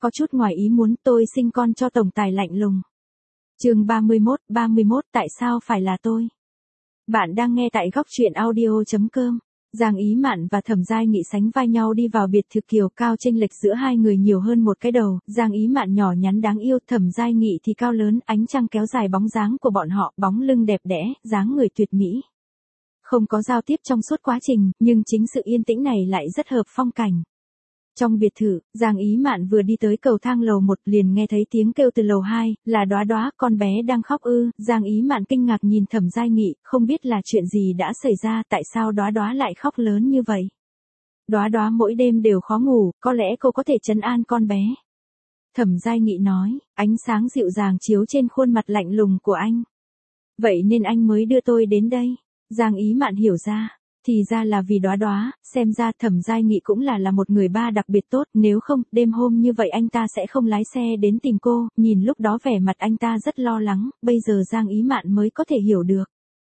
có chút ngoài ý muốn, tôi sinh con cho tổng tài lạnh lùng. Chương 31 tại sao phải là tôi? Bạn đang nghe tại góc truyện audio.com. Giang Ý Mạn và Thẩm Giai Nghị sánh vai nhau đi vào biệt thự Kiều Cao, chênh lệch giữa hai người nhiều hơn một cái đầu. Giang Ý Mạn nhỏ nhắn đáng yêu, Thẩm Giai Nghị thì cao lớn, ánh trăng kéo dài bóng dáng của bọn họ, bóng lưng đẹp đẽ, dáng người tuyệt mỹ. Không có giao tiếp trong suốt quá trình, nhưng chính sự yên tĩnh này lại rất hợp phong cảnh. Trong biệt thự, Giang Ý Mạn vừa đi tới cầu thang lầu 1 liền nghe thấy tiếng kêu từ lầu 2, là Đóa Đóa, con bé đang khóc ư? Giang Ý Mạn kinh ngạc nhìn Thẩm Giai Nghị, không biết là chuyện gì đã xảy ra, tại sao Đóa Đóa lại khóc lớn như vậy? Đóa Đóa mỗi đêm đều khó ngủ, có lẽ cô có thể trấn an con bé. Thẩm Giai Nghị nói, ánh sáng dịu dàng chiếu trên khuôn mặt lạnh lùng của anh. Vậy nên anh mới đưa tôi đến đây. Giang Ý Mạn hiểu ra. Thì ra là vì Đóa Đóa, xem ra Thẩm Giai Nghị cũng là một người ba đặc biệt tốt, nếu không, đêm hôm như vậy anh ta sẽ không lái xe đến tìm cô, nhìn lúc đó vẻ mặt anh ta rất lo lắng, bây giờ Giang Ý Mạn mới có thể hiểu được.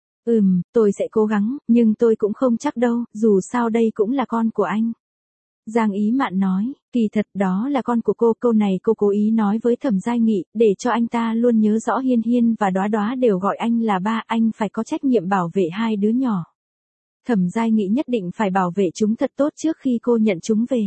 Tôi sẽ cố gắng, nhưng tôi cũng không chắc đâu, dù sao đây cũng là con của anh. Giang Ý Mạn nói, kỳ thật đó là con của cô, câu này cô cố ý nói với Thẩm Giai Nghị, để cho anh ta luôn nhớ rõ Hiên Hiên và Đóa Đóa đều gọi anh là ba, anh phải có trách nhiệm bảo vệ hai đứa nhỏ. Thẩm Giai Nghị nhất định phải bảo vệ chúng thật tốt trước khi cô nhận chúng về.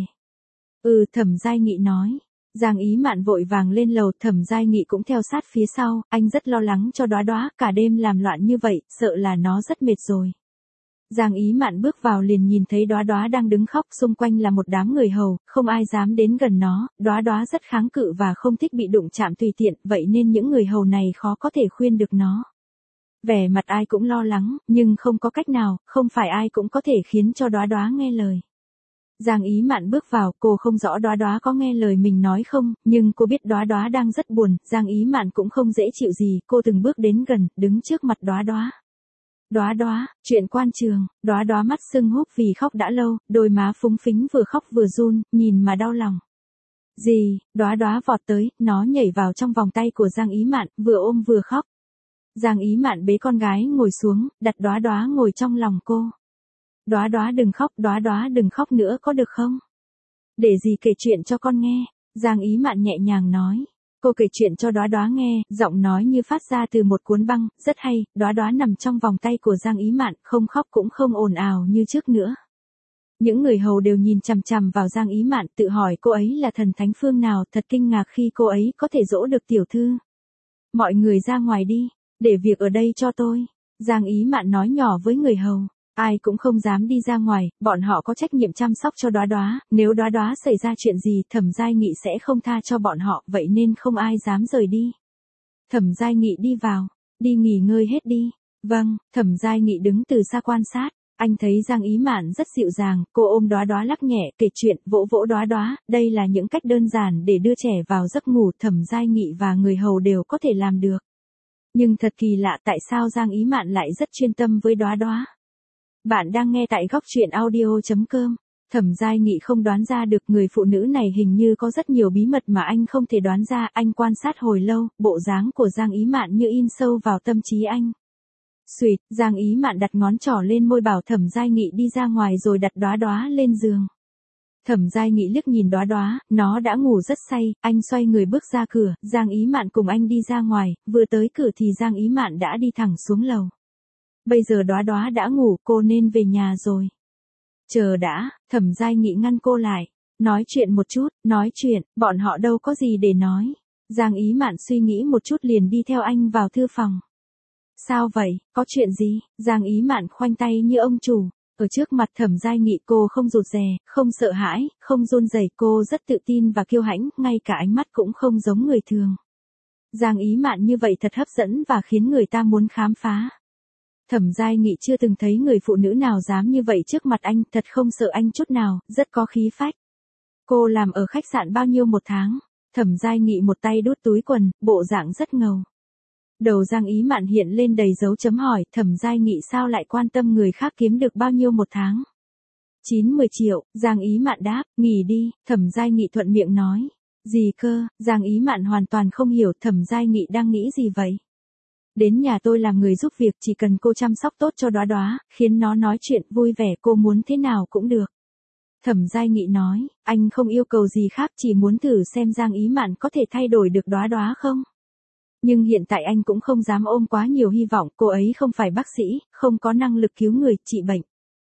Thẩm Giai Nghị nói. Giang Ý Mạn vội vàng lên lầu, Thẩm Giai Nghị cũng theo sát phía sau, anh rất lo lắng cho Đóa Đóa, cả đêm làm loạn như vậy, sợ là nó rất mệt rồi. Giang Ý Mạn bước vào liền nhìn thấy Đóa Đóa đang đứng khóc, xung quanh là một đám người hầu, không ai dám đến gần nó, Đóa Đóa rất kháng cự và không thích bị đụng chạm tùy tiện, vậy nên những người hầu này khó có thể khuyên được nó. Vẻ mặt ai cũng lo lắng, nhưng không có cách nào, không phải ai cũng có thể khiến cho Đóa Đóa nghe lời. Giang Ý Mạn bước vào, cô không rõ Đóa Đóa có nghe lời mình nói không, nhưng cô biết Đóa Đóa đang rất buồn, Giang Ý Mạn cũng không dễ chịu gì, cô từng bước đến gần, đứng trước mặt Đóa Đóa. Đóa Đóa, chuyện quan trường, Đóa Đóa mắt sưng húp vì khóc đã lâu, đôi má phúng phính vừa khóc vừa run, nhìn mà đau lòng. Gì? Đóa Đóa vọt tới, nó nhảy vào trong vòng tay của Giang Ý Mạn, vừa ôm vừa khóc. Giang Ý Mạn bế con gái ngồi xuống, đặt Đóa Đóa ngồi trong lòng cô. Đóa Đóa đừng khóc, Đóa Đóa đừng khóc nữa có được không? Để dì kể chuyện cho con nghe, Giang Ý Mạn nhẹ nhàng nói. Cô kể chuyện cho Đóa Đóa nghe, giọng nói như phát ra từ một cuốn băng, rất hay, Đóa Đóa nằm trong vòng tay của Giang Ý Mạn, không khóc cũng không ồn ào như trước nữa. Những người hầu đều nhìn chằm chằm vào Giang Ý Mạn, tự hỏi cô ấy là thần thánh phương nào, thật kinh ngạc khi cô ấy có thể dỗ được tiểu thư. Mọi người ra ngoài đi. Để việc ở đây cho tôi. Giang Ý Mạn nói nhỏ với người hầu. Ai cũng không dám đi ra ngoài, bọn họ có trách nhiệm chăm sóc cho Đóa Đóa, nếu Đóa Đóa xảy ra chuyện gì, Thẩm Giai Nghị sẽ không tha cho bọn họ, vậy nên không ai dám rời đi. Thẩm Giai Nghị đi vào, đi nghỉ ngơi hết đi. Vâng, Thẩm Giai Nghị đứng từ xa quan sát, anh thấy Giang Ý Mạn rất dịu dàng, cô ôm Đóa Đóa lắc nhẹ, kể chuyện, vỗ vỗ Đóa Đóa, đây là những cách đơn giản để đưa trẻ vào giấc ngủ, Thẩm Giai Nghị và người hầu đều có thể làm được. Nhưng thật kỳ lạ tại sao Giang Ý Mạn lại rất chuyên tâm với Đóa Đóa. Bạn đang nghe tại góc truyện audio.com. Thẩm Giai Nghị không đoán ra được người phụ nữ này hình như có rất nhiều bí mật mà anh không thể đoán ra. Anh quan sát hồi lâu, bộ dáng của Giang Ý Mạn như in sâu vào tâm trí anh. Xuỵt, Giang Ý Mạn đặt ngón trỏ lên môi bảo Thẩm Giai Nghị đi ra ngoài rồi đặt Đóa Đóa lên giường. Thẩm Giai Nghị liếc nhìn Đóa Đóa, nó đã ngủ rất say, anh xoay người bước ra cửa, Giang Ý Mạn cùng anh đi ra ngoài, vừa tới cửa thì Giang Ý Mạn đã đi thẳng xuống lầu. Bây giờ Đóa Đóa đã ngủ, cô nên về nhà rồi. Chờ đã, Thẩm Giai Nghị ngăn cô lại. Nói chuyện một chút, nói chuyện, bọn họ đâu có gì để nói. Giang Ý Mạn suy nghĩ một chút liền đi theo anh vào thư phòng. Sao vậy, có chuyện gì? Giang Ý Mạn khoanh tay như ông chủ. Ở trước mặt Thẩm Giai Nghị cô không rụt rè, không sợ hãi, không run rẩy, cô rất tự tin và kiêu hãnh, ngay cả ánh mắt cũng không giống người thường. Giang Ý Mạn như vậy thật hấp dẫn và khiến người ta muốn khám phá. Thẩm Giai Nghị chưa từng thấy người phụ nữ nào dám như vậy trước mặt anh, thật không sợ anh chút nào, rất có khí phách. Cô làm ở khách sạn bao nhiêu một tháng? Thẩm Giai Nghị một tay đút túi quần, bộ dạng rất ngầu. Đầu Giang Ý Mạn hiện lên đầy dấu chấm hỏi, Thẩm Giai Nghị sao lại quan tâm người khác kiếm được bao nhiêu một tháng? 9-10 triệu, Giang Ý Mạn đáp, nghỉ đi, Thẩm Giai Nghị thuận miệng nói. Gì cơ? Giang Ý Mạn hoàn toàn không hiểu Thẩm Giai Nghị đang nghĩ gì vậy. Đến nhà tôi làm người giúp việc, chỉ cần cô chăm sóc tốt cho Đóa Đóa, khiến nó nói chuyện vui vẻ, cô muốn thế nào cũng được. Thẩm Giai Nghị nói, anh không yêu cầu gì khác, chỉ muốn thử xem Giang Ý Mạn có thể thay đổi được Đóa Đóa không. Nhưng hiện tại anh cũng không dám ôm quá nhiều hy vọng, cô ấy không phải bác sĩ, không có năng lực cứu người, trị bệnh.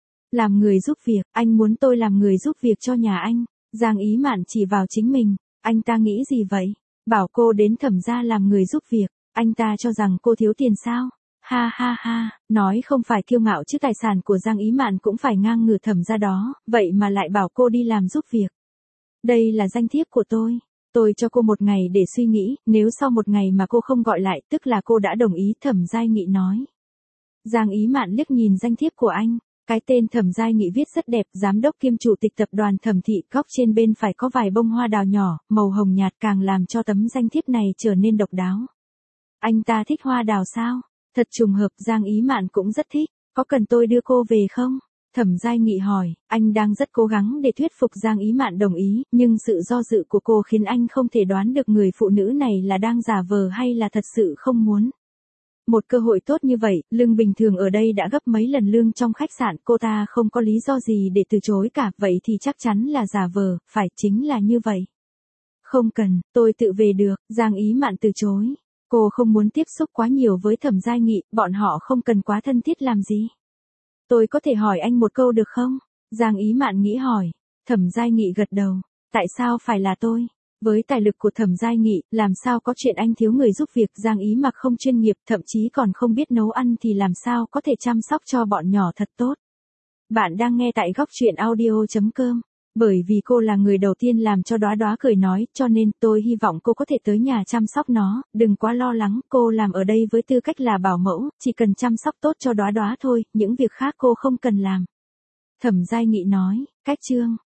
Làm người giúp việc, anh muốn tôi làm người giúp việc cho nhà anh. Giang Ý Mạn chỉ vào chính mình, anh ta nghĩ gì vậy? Bảo cô đến Thẩm gia làm người giúp việc, anh ta cho rằng cô thiếu tiền sao? Ha ha ha, nói không phải kiêu ngạo chứ tài sản của Giang Ý Mạn cũng phải ngang ngửa Thẩm gia đó, vậy mà lại bảo cô đi làm giúp việc. Đây là danh thiếp của tôi cho cô một ngày để suy nghĩ, nếu sau một ngày mà cô không gọi lại, tức là cô đã đồng ý, Thẩm Giai Nghị nói. Giang Ý Mạn liếc nhìn danh thiếp của anh, cái tên Thẩm Giai Nghị viết rất đẹp, giám đốc kiêm chủ tịch tập đoàn Thẩm thị, góc trên bên phải có vài bông hoa đào nhỏ, màu hồng nhạt càng làm cho tấm danh thiếp này trở nên độc đáo. Anh ta thích hoa đào sao? Thật trùng hợp, Giang Ý Mạn cũng rất thích, có cần tôi đưa cô về không? Thẩm Giai Nghị hỏi, anh đang rất cố gắng để thuyết phục Giang Ý Mạn đồng ý, nhưng sự do dự của cô khiến anh không thể đoán được người phụ nữ này là đang giả vờ hay là thật sự không muốn. Một cơ hội tốt như vậy, lương bình thường ở đây đã gấp mấy lần lương trong khách sạn, cô ta không có lý do gì để từ chối cả, vậy thì chắc chắn là giả vờ, phải, chính là như vậy. Không cần, tôi tự về được, Giang Ý Mạn từ chối. Cô không muốn tiếp xúc quá nhiều với Thẩm Giai Nghị, bọn họ không cần quá thân thiết làm gì. Tôi có thể hỏi anh một câu được không? Giang Ý Mạn nghĩ hỏi. Thẩm Giai Nghị gật đầu. Tại sao phải là tôi? Với tài lực của Thẩm Giai Nghị, làm sao có chuyện anh thiếu người giúp việc? Giang Ý Mặc không chuyên nghiệp, thậm chí còn không biết nấu ăn thì làm sao có thể chăm sóc cho bọn nhỏ thật tốt. Bạn đang nghe tại góc truyện audio.com. Bởi vì cô là người đầu tiên làm cho Đóa Đóa cười nói, cho nên tôi hy vọng cô có thể tới nhà chăm sóc nó, đừng quá lo lắng, cô làm ở đây với tư cách là bảo mẫu, chỉ cần chăm sóc tốt cho Đóa Đóa thôi, những việc khác cô không cần làm. Thẩm Giai Nghị nói, cách chương.